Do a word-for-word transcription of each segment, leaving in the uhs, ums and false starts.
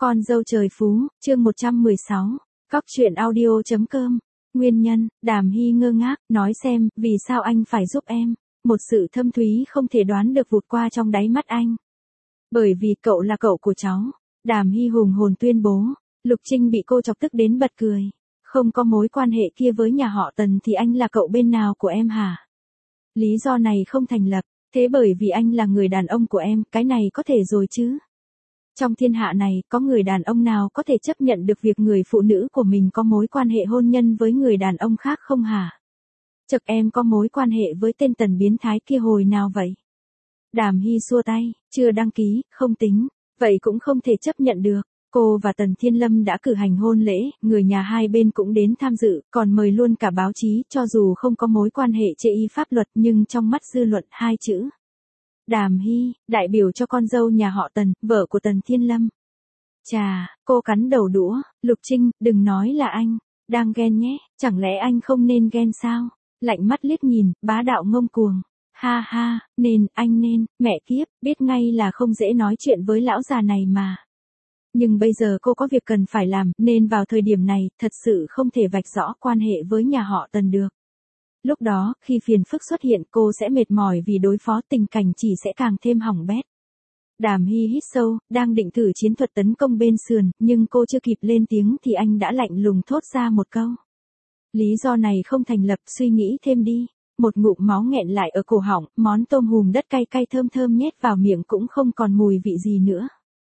Con dâu trời phú, chương một trăm mười sáu, Cóc truyện audio.com. Nguyên nhân, Đàm Hy ngơ ngác, nói xem, vì sao anh phải giúp em? Một sự thâm thúy không thể đoán được vụt qua trong đáy mắt anh. Bởi vì cậu là cậu của cháu. Đàm Hy hùng hồn tuyên bố. Lục Trinh bị cô chọc tức đến bật cười. Không có mối quan hệ kia với nhà họ Tần thì anh là cậu bên nào của em hả? Lý do này không thành lập, thế bởi vì anh là người đàn ông của em, cái này có thể rồi chứ? Trong thiên hạ này, có người đàn ông nào có thể chấp nhận được việc người phụ nữ của mình có mối quan hệ hôn nhân với người đàn ông khác không hả? Chật, em có mối quan hệ với tên Tần biến thái kia hồi nào vậy? Đàm Hy xua tay, chưa đăng ký, không tính, vậy cũng không thể chấp nhận được. Cô và Tần Thiên Lâm đã cử hành hôn lễ, người nhà hai bên cũng đến tham dự, còn mời luôn cả báo chí, cho dù không có mối quan hệ chê y pháp luật nhưng trong mắt dư luận hai chữ. Đàm Hy, đại biểu cho con dâu nhà họ Tần, vợ của Tần Thiên Lâm. Chà, cô cắn đầu đũa, Lục Trinh, đừng nói là anh, đang ghen nhé, chẳng lẽ anh không nên ghen sao? Lạnh mắt liếc nhìn, bá đạo ngông cuồng. Ha ha, nên, anh nên, mẹ kiếp, biết ngay là không dễ nói chuyện với lão già này mà. Nhưng bây giờ cô có việc cần phải làm, nên vào thời điểm này, thật sự không thể vạch rõ quan hệ với nhà họ Tần được. Lúc đó, khi phiền phức xuất hiện cô sẽ mệt mỏi vì đối phó, tình cảnh chỉ sẽ càng thêm hỏng bét. Đàm Hy hít sâu, đang định thử chiến thuật tấn công bên sườn, nhưng cô chưa kịp lên tiếng thì anh đã lạnh lùng thốt ra một câu. Lý do này không thành lập, suy nghĩ thêm đi. Một ngụm máu nghẹn lại ở cổ họng, món tôm hùm đất cay cay thơm thơm nhét vào miệng cũng không còn mùi vị gì nữa.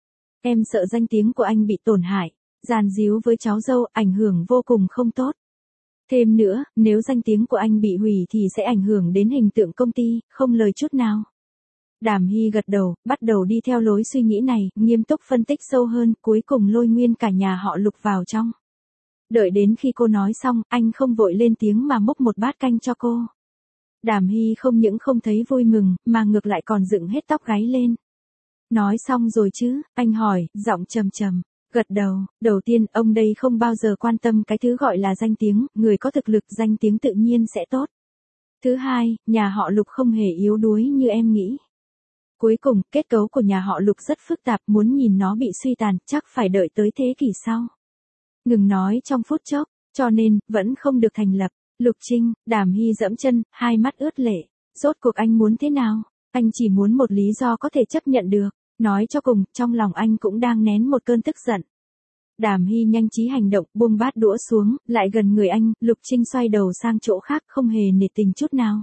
Em sợ danh tiếng của anh bị tổn hại, giàn díu với cháu dâu, ảnh hưởng vô cùng không tốt. Thêm nữa, nếu danh tiếng của anh bị hủy thì sẽ ảnh hưởng đến hình tượng công ty, không lời chút nào. Đàm Hy gật đầu, bắt đầu đi theo lối suy nghĩ này, nghiêm túc phân tích sâu hơn, cuối cùng lôi nguyên cả nhà họ Lục vào trong. Đợi đến khi cô nói xong, anh không vội lên tiếng mà múc một bát canh cho cô. Đàm Hy không những không thấy vui mừng, mà ngược lại còn dựng hết tóc gáy lên. Nói xong rồi chứ, anh hỏi, giọng trầm trầm. Gật đầu, đầu tiên, ông đây không bao giờ quan tâm cái thứ gọi là danh tiếng, người có thực lực danh tiếng tự nhiên sẽ tốt. Thứ hai, nhà họ Lục không hề yếu đuối như em nghĩ. Cuối cùng, kết cấu của nhà họ Lục rất phức tạp, muốn nhìn nó bị suy tàn, chắc phải đợi tới thế kỷ sau. Ngừng nói trong phút chốc, cho nên, vẫn không được thành lập. Lục Trinh, Đàm Hy dẫm chân, hai mắt ướt lệ. Rốt cuộc anh muốn thế nào? Anh chỉ muốn một lý do có thể chấp nhận được. Nói cho cùng, trong lòng anh cũng đang nén một cơn tức giận. Đàm Hy nhanh trí hành động, buông bát đũa xuống, lại gần người anh, Lục Trinh xoay đầu sang chỗ khác, không hề nể tình chút nào.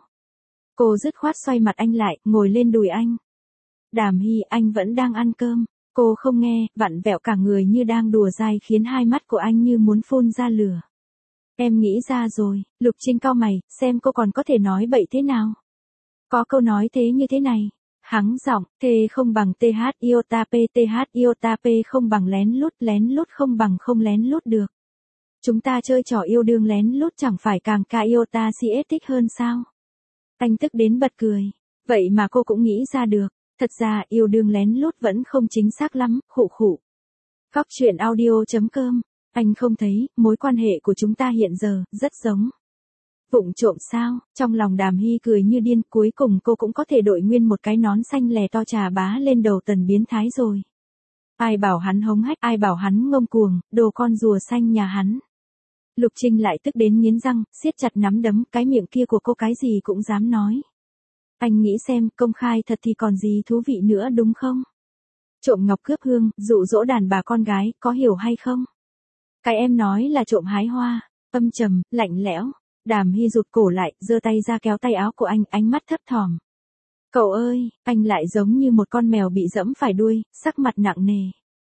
Cô dứt khoát xoay mặt anh lại, ngồi lên đùi anh. Đàm Hy, anh vẫn đang ăn cơm. Cô không nghe, vặn vẹo cả người như đang đùa dai khiến hai mắt của anh như muốn phun ra lửa. Em nghĩ ra rồi, Lục Trinh cau mày, xem cô còn có thể nói bậy thế nào. Có câu nói thế như thế này. Hắng giọng, thê không bằng th iota p, th iota p không bằng lén lút, lén lút không bằng không lén lút được. Chúng ta chơi trò yêu đương lén lút chẳng phải càng ca iota cs thích hơn sao? Anh tức đến bật cười. Vậy mà cô cũng nghĩ ra được. Thật ra yêu đương lén lút vẫn không chính xác lắm, khụ khụ. Cóc truyện audio.com. Anh không thấy, mối quan hệ của chúng ta hiện giờ, rất giống. Vụng trộm sao? Trong lòng Đàm Hy cười như điên, cuối cùng cô cũng có thể đội nguyên một cái nón xanh lè to trà bá lên đầu Tần biến thái rồi. Ai bảo hắn hống hách, ai bảo hắn ngông cuồng, đồ con rùa xanh nhà hắn. Lục Trinh lại tức đến nghiến răng, siết chặt nắm đấm, cái miệng kia của cô cái gì cũng dám nói. Anh nghĩ xem, công khai thật thì còn gì thú vị nữa đúng không? Trộm ngọc cướp hương, dụ dỗ đàn bà con gái, có hiểu hay không? Cái em nói là trộm hái hoa, âm trầm, lạnh lẽo. Đàm Hy rụt cổ lại, giơ tay ra kéo tay áo của anh, ánh mắt thấp thỏm. Cậu ơi, anh lại giống như một con mèo bị dẫm phải đuôi, sắc mặt nặng nề.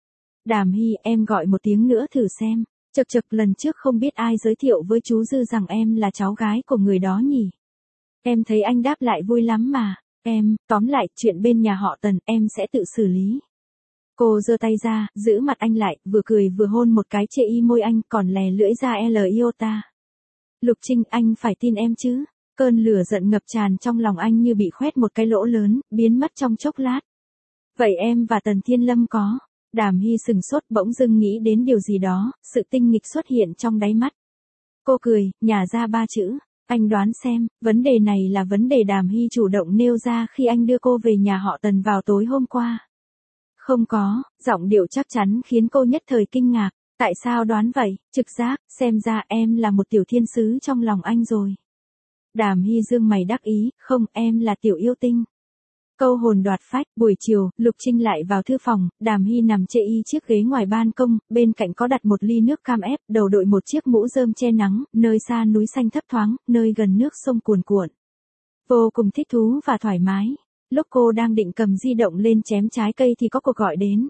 Đàm Hy, em gọi một tiếng nữa thử xem. Chật chật, lần trước không biết ai giới thiệu với chú Dư rằng em là cháu gái của người đó nhỉ. Em thấy anh đáp lại vui lắm mà. Em, tóm lại, chuyện bên nhà họ Tần, em sẽ tự xử lý. Cô giơ tay ra, giữ mặt anh lại, vừa cười vừa hôn một cái chệ y môi anh, còn lè lưỡi ra L iota. Lục Trinh, anh phải tin em chứ. Cơn lửa giận ngập tràn trong lòng anh như bị khoét một cái lỗ lớn, biến mất trong chốc lát. Vậy em và Tần Thiên Lâm có? Đàm Hy sừng sốt, bỗng dưng nghĩ đến điều gì đó, sự tinh nghịch xuất hiện trong đáy mắt. Cô cười, nhả ra ba chữ. Anh đoán xem, vấn đề này là vấn đề Đàm Hy chủ động nêu ra khi anh đưa cô về nhà họ Tần vào tối hôm qua. Không có, giọng điệu chắc chắn khiến cô nhất thời kinh ngạc. Tại sao đoán vậy? Trực giác, xem ra em là một tiểu thiên sứ trong lòng anh rồi. Đàm Hy dương mày đắc ý, không, em là tiểu yêu tinh. Câu hồn đoạt phách, buổi chiều, Lục Trinh lại vào thư phòng, Đàm Hy nằm chê y chiếc ghế ngoài ban công, bên cạnh có đặt một ly nước cam ép, đầu đội một chiếc mũ rơm che nắng, nơi xa núi xanh thấp thoáng, nơi gần nước sông cuồn cuộn. Vô cùng thích thú và thoải mái. Lúc cô đang định cầm di động lên chém trái cây thì có cuộc gọi đến.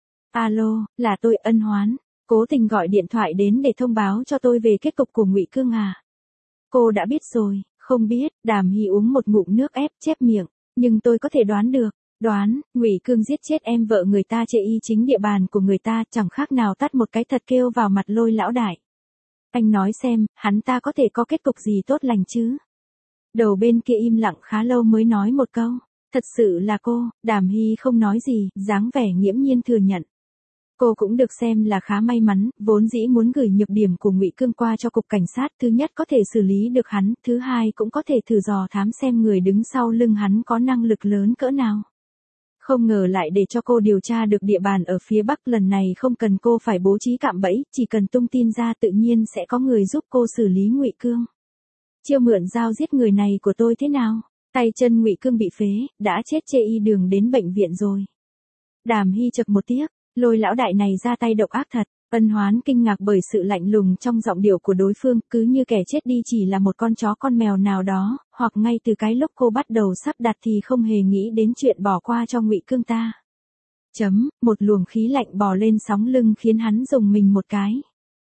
Alo, là tôi Ân Hoán. Cố tình gọi điện thoại đến để thông báo cho tôi về kết cục của Ngụy Cương à? Cô đã biết rồi, không biết. Đàm Hy uống một ngụm nước ép chép miệng, nhưng tôi có thể đoán được. Đoán, Ngụy Cương giết chết em vợ người ta chê y chính địa bàn của người ta, chẳng khác nào tát một cái thật kêu vào mặt Lôi lão đại. Anh nói xem, hắn ta có thể có kết cục gì tốt lành chứ? Đầu bên kia im lặng khá lâu mới nói một câu. Thật sự là cô. Đàm Hy không nói gì, dáng vẻ nghiễm nhiên thừa nhận. Cô cũng được xem là khá may mắn, vốn dĩ muốn gửi nhược điểm của Ngụy Cương qua cho cục cảnh sát, thứ nhất có thể xử lý được hắn, thứ hai cũng có thể thử dò thám xem người đứng sau lưng hắn có năng lực lớn cỡ nào. Không ngờ lại để cho cô điều tra được địa bàn ở phía Bắc, lần này không cần cô phải bố trí cạm bẫy, chỉ cần tung tin ra tự nhiên sẽ có người giúp cô xử lý Ngụy Cương. Chiêu mượn dao giết người này của tôi thế nào? Tay chân Ngụy Cương bị phế, đã chết chê y đường đến bệnh viện rồi. Đàm Hy chậc một tiếc. Lôi lão đại này ra tay độc ác thật. Ân Hoán kinh ngạc bởi sự lạnh lùng trong giọng điệu của đối phương, cứ như kẻ chết đi chỉ là một con chó con mèo nào đó, hoặc ngay từ cái lúc cô bắt đầu sắp đặt thì không hề nghĩ đến chuyện bỏ qua cho Ngụy Cương ta. Chấm, một luồng khí lạnh bò lên sóng lưng khiến hắn rùng mình một cái.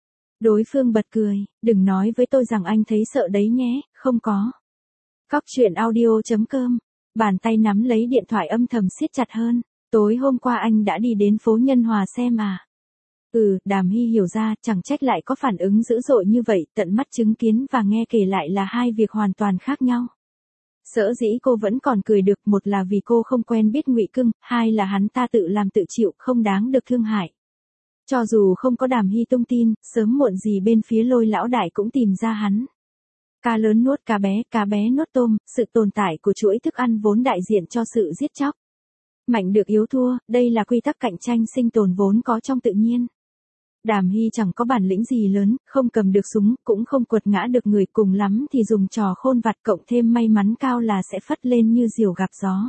Đối phương bật cười, đừng nói với tôi rằng anh thấy sợ đấy nhé, không có. Cóc truyện audio chấm com, bàn tay nắm lấy điện thoại âm thầm siết chặt hơn. Tối hôm qua anh đã đi đến phố Nhân Hòa xem à? Ừ, Đàm Hy hiểu ra, chẳng trách lại có phản ứng dữ dội như vậy, tận mắt chứng kiến và nghe kể lại là hai việc hoàn toàn khác nhau. Sở dĩ cô vẫn còn cười được, một là vì cô không quen biết Ngụy Cương, hai là hắn ta tự làm tự chịu, không đáng được thương hại. Cho dù không có Đàm Hy tung tin, sớm muộn gì bên phía Lôi lão đại cũng tìm ra hắn. Cá lớn nuốt cá bé, cá bé nuốt tôm, sự tồn tại của chuỗi thức ăn vốn đại diện cho sự giết chóc. Mạnh được yếu thua, đây là quy tắc cạnh tranh sinh tồn vốn có trong tự nhiên. Đàm Hy chẳng có bản lĩnh gì lớn, không cầm được súng, cũng không quật ngã được người, cùng lắm thì dùng trò khôn vặt cộng thêm may mắn cao là sẽ phất lên như diều gặp gió.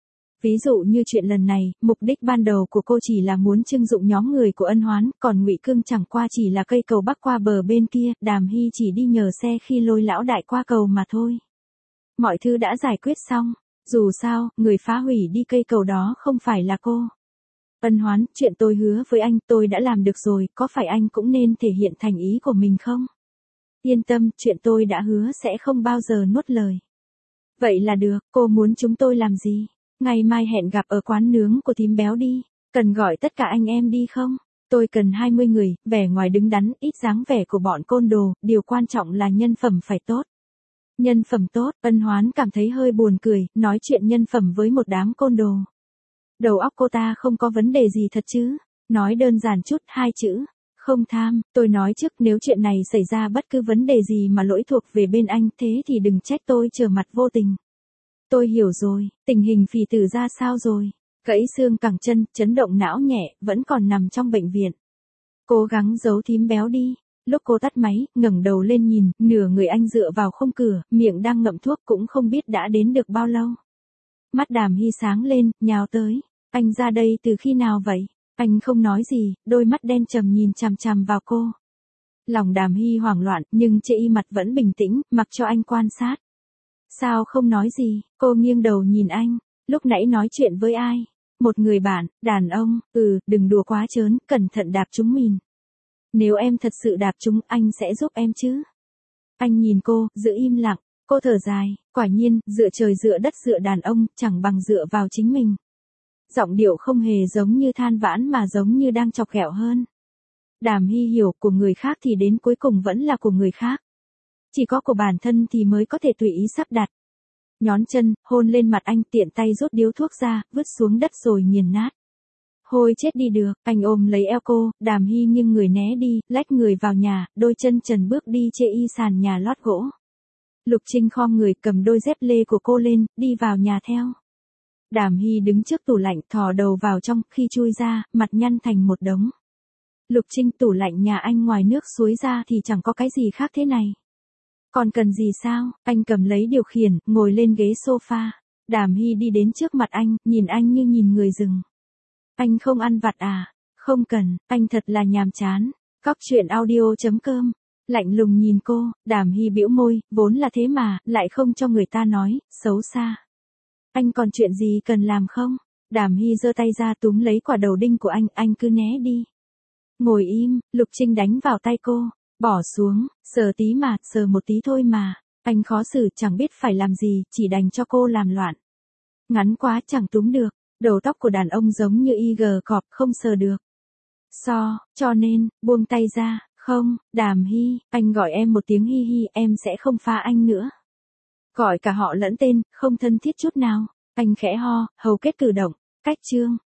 Ví dụ như chuyện lần này, mục đích ban đầu của cô chỉ là muốn trưng dụng nhóm người của Ân Hoán, còn Ngụy Cương chẳng qua chỉ là cây cầu bắc qua bờ bên kia, Đàm Hy chỉ đi nhờ xe khi Lôi lão đại qua cầu mà thôi. Mọi thứ đã giải quyết xong. Dù sao, người phá hủy đi cây cầu đó không phải là cô. Ân Hoán, chuyện tôi hứa với anh tôi đã làm được rồi, có phải anh cũng nên thể hiện thành ý của mình không? Yên tâm, chuyện tôi đã hứa sẽ không bao giờ nuốt lời. Vậy là được, cô muốn chúng tôi làm gì? Ngày mai hẹn gặp ở quán nướng của thím béo đi. Cần gọi tất cả anh em đi không? Tôi cần hai mươi người, vẻ ngoài đứng đắn, ít dáng vẻ của bọn côn đồ, điều quan trọng là nhân phẩm phải tốt. Nhân phẩm tốt, Ân Hoán cảm thấy hơi buồn cười, nói chuyện nhân phẩm với một đám côn đồ. Đầu óc cô ta không có vấn đề gì thật chứ? Nói đơn giản chút, hai chữ. Không tham, tôi nói trước nếu chuyện này xảy ra bất cứ vấn đề gì mà lỗi thuộc về bên anh thế thì đừng trách tôi trở mặt vô tình. Tôi hiểu rồi, tình hình phì tử ra sao rồi? Gãy xương cẳng chân, chấn động não nhẹ, vẫn còn nằm trong bệnh viện. Cố gắng giấu thím béo đi. Lúc cô tắt máy, ngẩng đầu lên nhìn, nửa người anh dựa vào khung cửa, miệng đang ngậm thuốc cũng không biết đã đến được bao lâu. Mắt Đàm Hy sáng lên, nhào tới. Anh ra đây từ khi nào vậy? Anh không nói gì, đôi mắt đen trầm nhìn chằm chằm vào cô. Lòng Đàm Hy hoảng loạn, nhưng chê y mặt vẫn bình tĩnh, mặc cho anh quan sát. Sao không nói gì? Cô nghiêng đầu nhìn anh. Lúc nãy nói chuyện với ai? Một người bạn, đàn ông, ừ, đừng đùa quá trớn, cẩn thận đạp trúng mìn. Nếu em thật sự đạp trúng, anh sẽ giúp em chứ? Anh nhìn cô, giữ im lặng. Cô thở dài, quả nhiên, dựa trời dựa đất dựa đàn ông, chẳng bằng dựa vào chính mình. Giọng điệu không hề giống như than vãn mà giống như đang chọc ghẹo hơn. Đàm Hy hiểu, của người khác thì đến cuối cùng vẫn là của người khác. Chỉ có của bản thân thì mới có thể tùy ý sắp đặt. Nhón chân, hôn lên mặt anh, tiện tay rút điếu thuốc ra, vứt xuống đất rồi nghiền nát. Hôi chết đi được, anh ôm lấy eo cô, Đàm Hy nghiêng người né đi, lách người vào nhà, đôi chân trần bước đi chê y sàn nhà lót gỗ. Lục Trinh khom người cầm đôi dép lê của cô lên, đi vào nhà theo. Đàm Hy đứng trước tủ lạnh thò đầu vào trong, khi chui ra, mặt nhăn thành một đống. Lục Trinh, tủ lạnh nhà anh ngoài nước suối ra thì chẳng có cái gì khác thế này. Còn cần gì sao? Anh cầm lấy điều khiển, ngồi lên ghế sofa. Đàm Hy đi đến trước mặt anh, nhìn anh như nhìn người rừng. Anh không ăn vặt à? Không cần, anh thật là nhàm chán. Cóc truyện audio chấm com. Lạnh lùng nhìn cô, Đàm Hy bĩu môi, vốn là thế mà, lại không cho người ta nói, xấu xa. Anh còn chuyện gì cần làm không? Đàm Hy giơ tay ra túm lấy quả đầu đinh của anh, anh cứ né đi. Ngồi im, Lục Trinh đánh vào tay cô, bỏ xuống, sờ tí mà, sờ một tí thôi mà. Anh khó xử, chẳng biết phải làm gì, chỉ đành cho cô làm loạn. Ngắn quá chẳng túm được, đầu tóc của đàn ông giống như y gờ cọp, không sờ được. So, cho nên, buông tay ra. Không, Đàm Hy, anh gọi em một tiếng Hi Hi, em sẽ không phá anh nữa. Gọi cả họ lẫn tên, không thân thiết chút nào. Anh khẽ ho, hầu kết cử động. Cách chương.